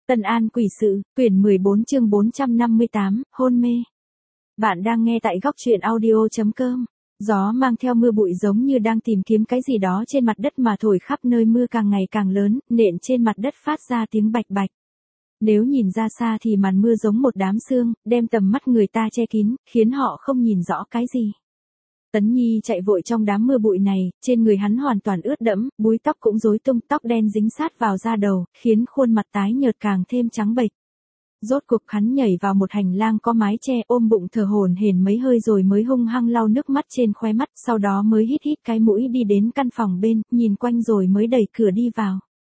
Tân An Quỷ Sự, quyển 14 chương 458, hôn mê. Bạn đang nghe tại góc truyện audio.com. Gió mang theo mưa bụi giống như đang tìm kiếm cái gì đó trên mặt đất mà thổi khắp nơi, mưa càng ngày càng lớn, nện trên mặt đất phát ra tiếng bạch bạch. Nếu nhìn ra xa thì màn mưa giống một đám sương, đem tầm mắt người ta che kín, khiến họ không nhìn rõ cái gì. Tấn Nhi chạy vội trong đám mưa bụi này, trên người hắn hoàn toàn ướt đẫm, búi tóc cũng rối tung, tóc đen dính sát vào da đầu, khiến khuôn mặt tái nhợt càng thêm trắng bệch. Rốt cuộc hắn nhảy vào một hành lang có mái che, ôm bụng thở hổn hển mấy hơi rồi mới hung hăng lau nước mắt trên khóe mắt, sau đó mới hít hít cái mũi đi đến căn phòng bên, nhìn quanh rồi mới đẩy cửa đi vào.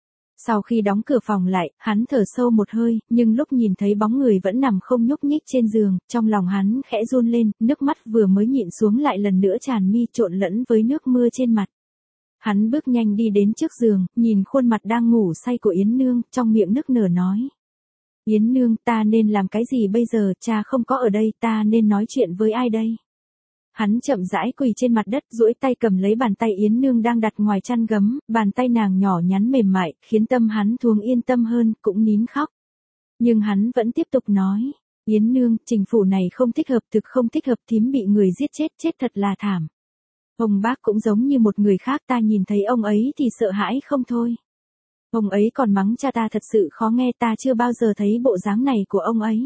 Sau khi đóng cửa phòng lại, hắn thở sâu một hơi, nhưng lúc nhìn thấy bóng người vẫn nằm không nhúc nhích trên giường, trong lòng hắn khẽ run lên, nước mắt vừa mới nhịn xuống lại lần nữa tràn mi trộn lẫn với nước mưa trên mặt. Hắn bước nhanh đi đến trước giường, nhìn khuôn mặt đang ngủ say của Yến Nương, trong miệng nức nở nói. Yến Nương, ta nên làm cái gì bây giờ, cha không có ở đây, ta nên nói chuyện với ai đây? Hắn chậm rãi quỳ trên mặt đất, duỗi tay cầm lấy bàn tay Yến Nương đang đặt ngoài chăn gấm, bàn tay nàng nhỏ nhắn mềm mại, khiến tâm hắn thoáng yên tâm hơn, cũng nín khóc. Nhưng hắn vẫn tiếp tục nói, Yến Nương, trình phủ này không thích hợp, thực không thích hợp, thím bị người giết chết, chết thật là thảm. Ông bác cũng giống như một người khác, ta nhìn thấy ông ấy thì sợ hãi không thôi. Ông ấy còn mắng cha ta thật sự khó nghe, ta chưa bao giờ thấy bộ dáng này của ông ấy.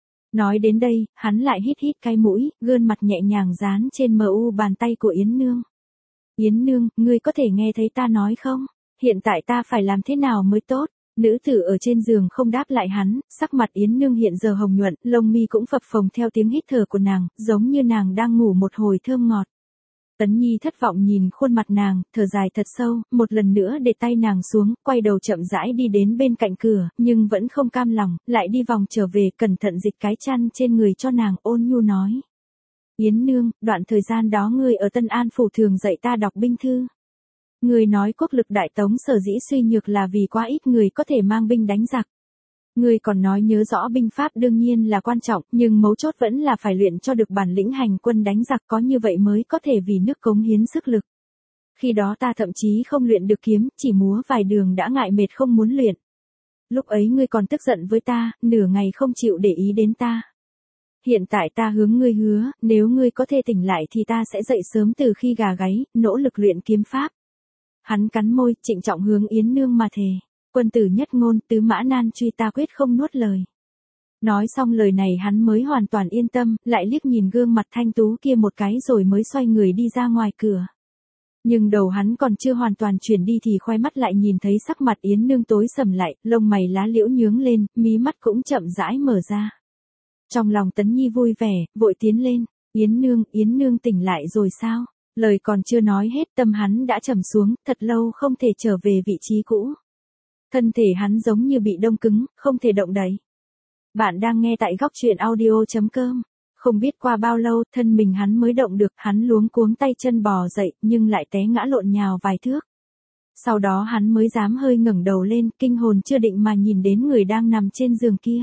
Nói đến đây, hắn lại hít hít cái mũi, gương mặt nhẹ nhàng dán trên mu bàn tay của Yến Nương. Yến Nương, ngươi có thể nghe thấy ta nói không? Hiện tại ta phải làm thế nào mới tốt? Nữ tử ở trên giường không đáp lại hắn, sắc mặt Yến Nương hiện giờ hồng nhuận, lông mi cũng phập phồng theo tiếng hít thở của nàng, giống như nàng đang ngủ một hồi thơm ngọt. Tấn Nhi thất vọng nhìn khuôn mặt nàng, thở dài thật sâu, một lần nữa để tay nàng xuống, quay đầu chậm rãi đi đến bên cạnh cửa, nhưng vẫn không cam lòng, lại đi vòng trở về, cẩn thận dịch cái chăn trên người cho nàng, ôn nhu nói. Yến Nương, đoạn thời gian đó ngươi ở Tân An phủ thường dạy ta đọc binh thư. Ngươi nói quốc lực Đại Tống sở dĩ suy nhược là vì quá ít người có thể mang binh đánh giặc. Ngươi còn nói nhớ rõ binh pháp đương nhiên là quan trọng, nhưng mấu chốt vẫn là phải luyện cho được bản lĩnh hành quân đánh giặc, có như vậy mới có thể vì nước cống hiến sức lực. Khi đó ta thậm chí không luyện được kiếm, chỉ múa vài đường đã ngại mệt không muốn luyện. Lúc ấy ngươi còn tức giận với ta, nửa ngày không chịu để ý đến ta. Hiện tại ta hướng ngươi hứa, nếu ngươi có thể tỉnh lại thì ta sẽ dậy sớm từ khi gà gáy, nỗ lực luyện kiếm pháp. Hắn cắn môi, trịnh trọng hướng Yến Nương mà thề. Quân tử nhất ngôn, tứ mã nan truy, ta quyết không nuốt lời. Nói xong lời này hắn mới hoàn toàn yên tâm, lại liếc nhìn gương mặt thanh tú kia một cái rồi mới xoay người đi ra ngoài cửa. Nhưng đầu hắn còn chưa hoàn toàn chuyển đi thì khoe mắt lại nhìn thấy sắc mặt Yến Nương tối sầm lại, lông mày lá liễu nhướng lên, mí mắt cũng chậm rãi mở ra. Trong lòng Tấn Nhi vui vẻ, vội tiến lên, Yến Nương tỉnh lại rồi sao? Lời còn chưa nói hết tâm hắn đã trầm xuống, thật lâu không thể trở về vị trí cũ. Thân thể hắn giống như bị đông cứng, không thể động đậy. Bạn đang nghe tại góc truyện audio.com. Không biết qua bao lâu, thân mình hắn mới động được, hắn luống cuống tay chân bò dậy, nhưng lại té ngã lộn nhào vài thước. Sau đó hắn mới dám hơi ngẩng đầu lên, kinh hồn chưa định mà nhìn đến người đang nằm trên giường kia.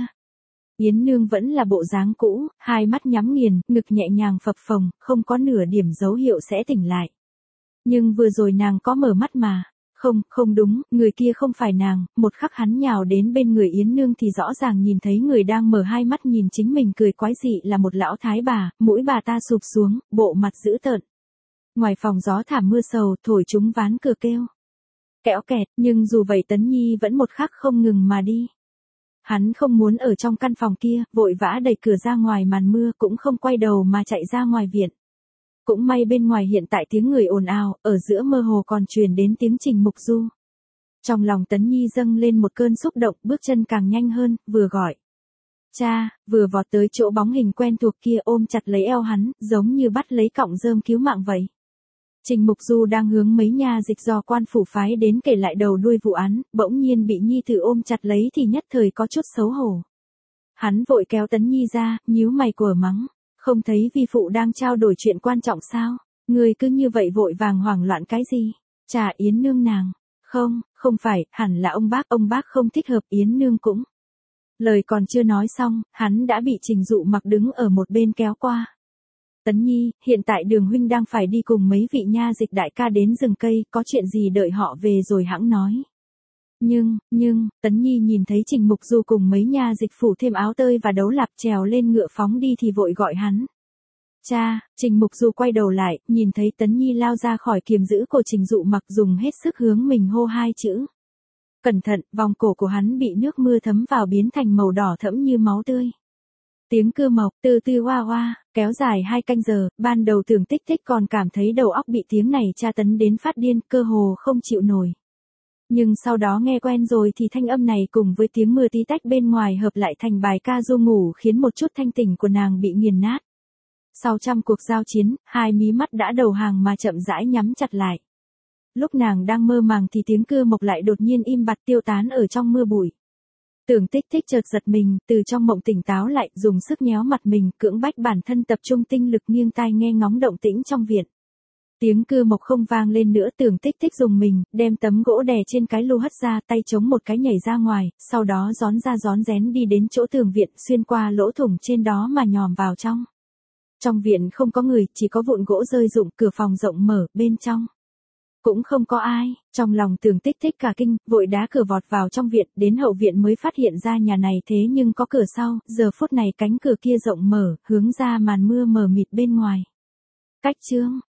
Yến Nương vẫn là bộ dáng cũ, hai mắt nhắm nghiền, ngực nhẹ nhàng phập phồng, không có nửa điểm dấu hiệu sẽ tỉnh lại. Nhưng vừa rồi nàng có mở mắt mà. Không đúng, người kia không phải nàng, một khắc hắn nhào đến bên người Yến Nương thì rõ ràng nhìn thấy người đang mở hai mắt nhìn chính mình cười quái dị là một lão thái bà, mũi bà ta sụp xuống, bộ mặt dữ tợn. Ngoài phòng gió thảm mưa sầu, thổi chúng ván cửa kêu. Kẽo kẹt, nhưng dù vậy Tấn Nhi vẫn một khắc không ngừng mà đi. Hắn không muốn ở trong căn phòng kia, vội vã đẩy cửa ra ngoài màn mưa, cũng không quay đầu mà chạy ra ngoài viện. Cũng may bên ngoài hiện tại tiếng người ồn ào, ở giữa mơ hồ còn truyền đến tiếng Trình Mục Du. Trong lòng Tấn Nhi dâng lên một cơn xúc động, bước chân càng nhanh hơn, vừa gọi. Cha, vừa vọt tới chỗ bóng hình quen thuộc kia ôm chặt lấy eo hắn, giống như bắt lấy cọng rơm cứu mạng vậy. Trình Mục Du đang hướng mấy nhà dịch do quan phủ phái đến kể lại đầu đuôi vụ án, bỗng nhiên bị Nhi tử ôm chặt lấy thì nhất thời có chút xấu hổ. Hắn vội kéo Tấn Nhi ra, nhíu mày quở mắng. Không thấy vi phụ đang trao đổi chuyện quan trọng sao? Người cứ như vậy vội vàng hoảng loạn cái gì? Chà Yến Nương nàng. Không phải, hẳn là ông bác không thích hợp, Yến Nương cũng. Lời còn chưa nói xong, hắn đã bị Trình Dụ Mặc đứng ở một bên kéo qua. Tấn Nhi, hiện tại Đường huynh đang phải đi cùng mấy vị nha dịch đại ca đến rừng cây, có chuyện gì đợi họ về rồi hẵng nói. Nhưng, Tấn Nhi nhìn thấy Trình Mục Du cùng mấy nha dịch phủ thêm áo tơi và đấu lạp trèo lên ngựa phóng đi thì vội gọi hắn. Cha, Trình Mục Du quay đầu lại, nhìn thấy Tấn Nhi lao ra khỏi kiềm giữ của Trình Dụ Mặc dùng hết sức hướng mình hô hai chữ. Cẩn thận, vòng cổ của hắn bị nước mưa thấm vào biến thành màu đỏ thẫm như máu tươi. Tiếng cưa mộc, từ từ oa oa, kéo dài 2 canh giờ, ban đầu Tưởng Tích Tích còn cảm thấy đầu óc bị tiếng này tra tấn đến phát điên, cơ hồ không chịu nổi. Nhưng sau đó nghe quen rồi thì thanh âm này cùng với tiếng mưa tí tách bên ngoài hợp lại thành bài ca ru ngủ khiến một chút thanh tỉnh của nàng bị nghiền nát. Sau trăm cuộc giao chiến, hai mí mắt đã đầu hàng mà chậm rãi nhắm chặt lại. Lúc nàng đang mơ màng thì tiếng cưa mộc lại đột nhiên im bặt tiêu tán ở trong mưa bụi. Tưởng Tích Tích chợt giật mình, từ trong mộng tỉnh táo lại, dùng sức nhéo mặt mình, cưỡng bách bản thân tập trung tinh lực nghiêng tai nghe ngóng động tĩnh trong viện. Tiếng cưa mộc không vang lên nữa, Tưởng Tích Tích dùng mình, đem tấm gỗ đè trên cái lu hất ra, tay chống một cái nhảy ra ngoài, sau đó rón ra rón rén đi đến chỗ tường viện, xuyên qua lỗ thủng trên đó mà nhòm vào trong. Trong viện không có người, chỉ có vụn gỗ rơi rụng, cửa phòng rộng mở, bên trong cũng không có ai. Trong lòng Tưởng Tích Tích cả kinh, vội đá cửa vọt vào trong viện, đến hậu viện mới phát hiện ra nhà này thế nhưng có cửa sau, giờ phút này cánh cửa kia rộng mở, hướng ra màn mưa mờ mịt bên ngoài. Cách chương